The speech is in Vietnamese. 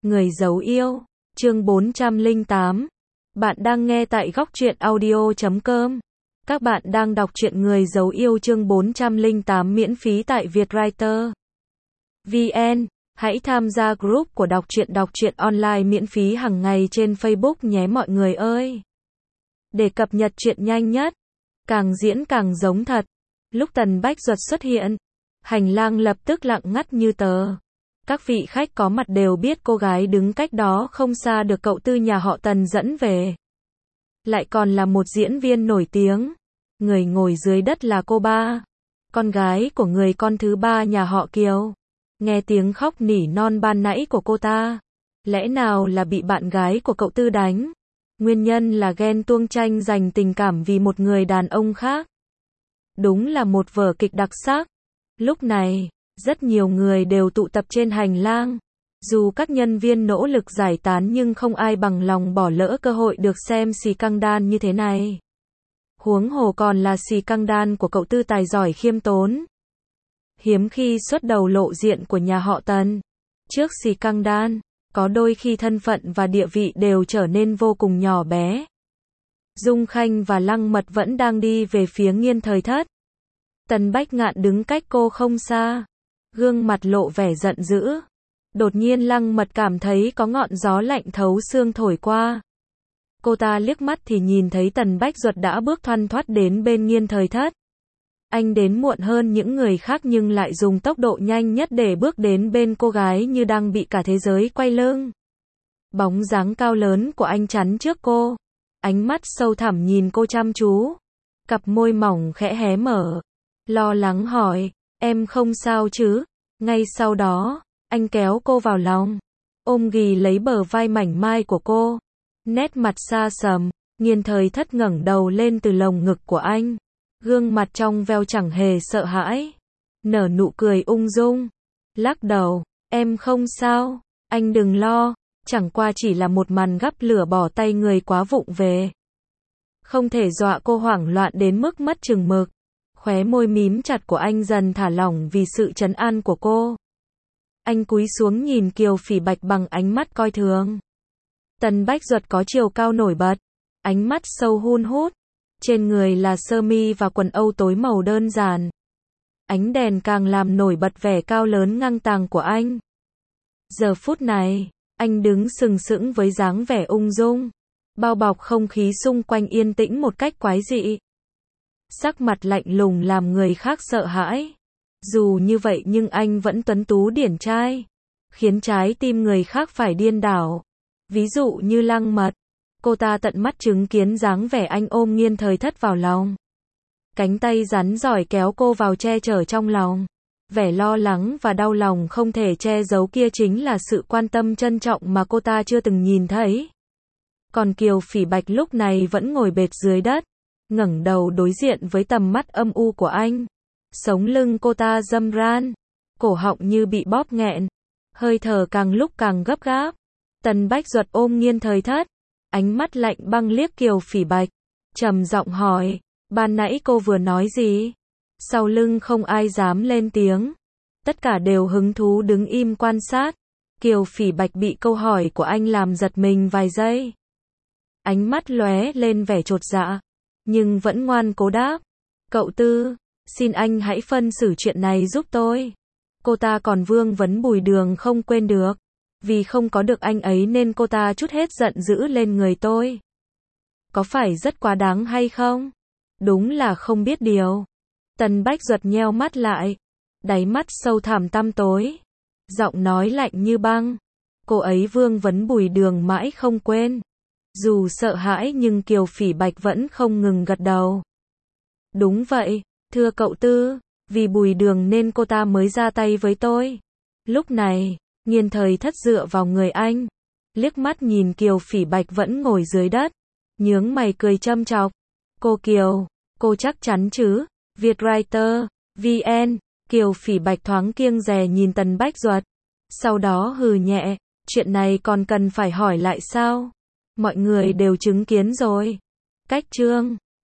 Người giấu yêu, chương 408. Bạn đang nghe tại góc truyện audio.com. Các bạn đang đọc truyện Người giấu yêu chương 408 miễn phí tại Vietwriter VN. Hãy tham gia group của đọc truyện online miễn phí hàng ngày trên Facebook nhé mọi người ơi. Để cập nhật truyện nhanh nhất, càng diễn càng giống thật. Lúc Tần Bách Duật xuất hiện, hành lang lập tức lặng ngắt như tờ. Các vị khách có mặt đều biết cô gái đứng cách đó không xa được cậu Tư nhà họ Tần dẫn về. Lại còn là một diễn viên nổi tiếng. Người ngồi dưới đất là cô Ba, con gái của người con thứ ba nhà họ Kiều. Nghe tiếng khóc nỉ non ban nãy của cô ta. Lẽ nào là bị bạn gái của cậu Tư đánh? Nguyên nhân là ghen tuông tranh giành tình cảm vì một người đàn ông khác. Đúng là một vở kịch đặc sắc. Lúc này, rất nhiều người đều tụ tập trên hành lang. Dù các nhân viên nỗ lực giải tán nhưng không ai bằng lòng bỏ lỡ cơ hội được xem xì căng đan như thế này. Huống hồ còn là xì căng đan của cậu Tư tài giỏi khiêm tốn. Hiếm khi xuất đầu lộ diện của nhà họ Tần. Trước xì căng đan, có đôi khi thân phận và địa vị đều trở nên vô cùng nhỏ bé. Dung Khanh và Lăng Mật vẫn đang đi về phía Nghiên Thời Thất. Tần Bách Ngạn đứng cách cô không xa, gương mặt lộ vẻ giận dữ. Đột nhiên Lăng Mật cảm thấy có ngọn gió lạnh thấu xương thổi qua. Cô ta liếc mắt thì nhìn thấy Tần Bách Duật đã bước thoăn thoắt đến bên Nghiên Thời Thất. Anh đến muộn hơn những người khác nhưng lại dùng tốc độ nhanh nhất để bước đến bên cô gái như đang bị cả thế giới quay lưng. Bóng dáng cao lớn của anh chắn trước cô. Ánh mắt sâu thẳm nhìn cô chăm chú. Cặp môi mỏng khẽ hé mở. Lo lắng hỏi, em không sao chứ? Ngay sau đó, anh kéo cô vào lòng. Ôm ghì lấy bờ vai mảnh mai của cô. Nét mặt xa sầm, Nghiên Thời Thất ngẩng đầu lên từ lồng ngực của anh. Gương mặt trong veo chẳng hề sợ hãi. Nở nụ cười ung dung. Lắc đầu, em không sao, anh đừng lo. Chẳng qua chỉ là một màn gắp lửa bỏ tay người quá vụng về. Không thể dọa cô hoảng loạn đến mức mất chừng mực. Khóe môi mím chặt của anh dần thả lỏng vì sự trấn an của cô. Anh cúi xuống nhìn Kiều Phỉ Bạch bằng ánh mắt coi thường. Tần Bách Duật có chiều cao nổi bật, ánh mắt sâu hun hút. Trên người là sơ mi và quần âu tối màu đơn giản. Ánh đèn càng làm nổi bật vẻ cao lớn ngang tàng của anh. Giờ phút này, anh đứng sừng sững với dáng vẻ ung dung, bao bọc không khí xung quanh yên tĩnh một cách quái dị. Sắc mặt lạnh lùng làm người khác sợ hãi. Dù như vậy nhưng anh vẫn tuấn tú điển trai, khiến trái tim người khác phải điên đảo. Ví dụ như Lăng Mật, cô ta tận mắt chứng kiến dáng vẻ anh ôm Nghiên Thời Thất vào lòng. Cánh tay rắn giỏi kéo cô vào che chở trong lòng. Vẻ lo lắng và đau lòng không thể che giấu kia chính là sự quan tâm trân trọng mà cô ta chưa từng nhìn thấy. Còn Kiều Phỉ Bạch lúc này vẫn ngồi bệt dưới đất, ngẩng đầu đối diện với tầm mắt âm u của anh. Sống lưng cô ta râm ran, cổ họng như bị bóp nghẹn, hơi thở càng lúc càng gấp gáp. Tần Bách Duật ôm Nghiên Thời Thất, ánh mắt lạnh băng liếc Kiều Phỉ Bạch, trầm giọng hỏi, ban nãy cô vừa nói gì? Sau lưng không ai dám lên tiếng, tất cả đều hứng thú đứng im quan sát. Kiều Phỉ Bạch bị câu hỏi của anh làm giật mình vài giây. Ánh mắt lóe lên vẻ chột dạ, nhưng vẫn ngoan cố đáp, cậu Tư, xin anh hãy phân xử chuyện này giúp tôi. Cô ta còn vương vấn Bùi Đường không quên được. Vì không có được anh ấy nên cô ta trút hết giận dữ lên người tôi. Có phải rất quá đáng hay không? Đúng là không biết điều. Tần Bách Duật nheo mắt lại, đáy mắt sâu thẳm tăm tối, giọng nói lạnh như băng. Cô ấy vương vấn Bùi Đường mãi không quên. Dù sợ hãi nhưng Kiều Phỉ Bạch vẫn không ngừng gật đầu. Đúng vậy, thưa cậu Tư, vì Bùi Đường nên cô ta mới ra tay với tôi. Lúc này, Nghiên Thời Thất dựa vào người anh, liếc mắt nhìn Kiều Phỉ Bạch vẫn ngồi dưới đất, nhướng mày cười châm chọc. Cô Kiều, cô chắc chắn chứ? Vietwriter VN. Kiều Phỉ Bạch thoáng kiêng dè nhìn Tần Bách Duật, sau đó hừ nhẹ, chuyện này còn cần phải hỏi lại sao? Mọi người đều chứng kiến rồi. Cách chương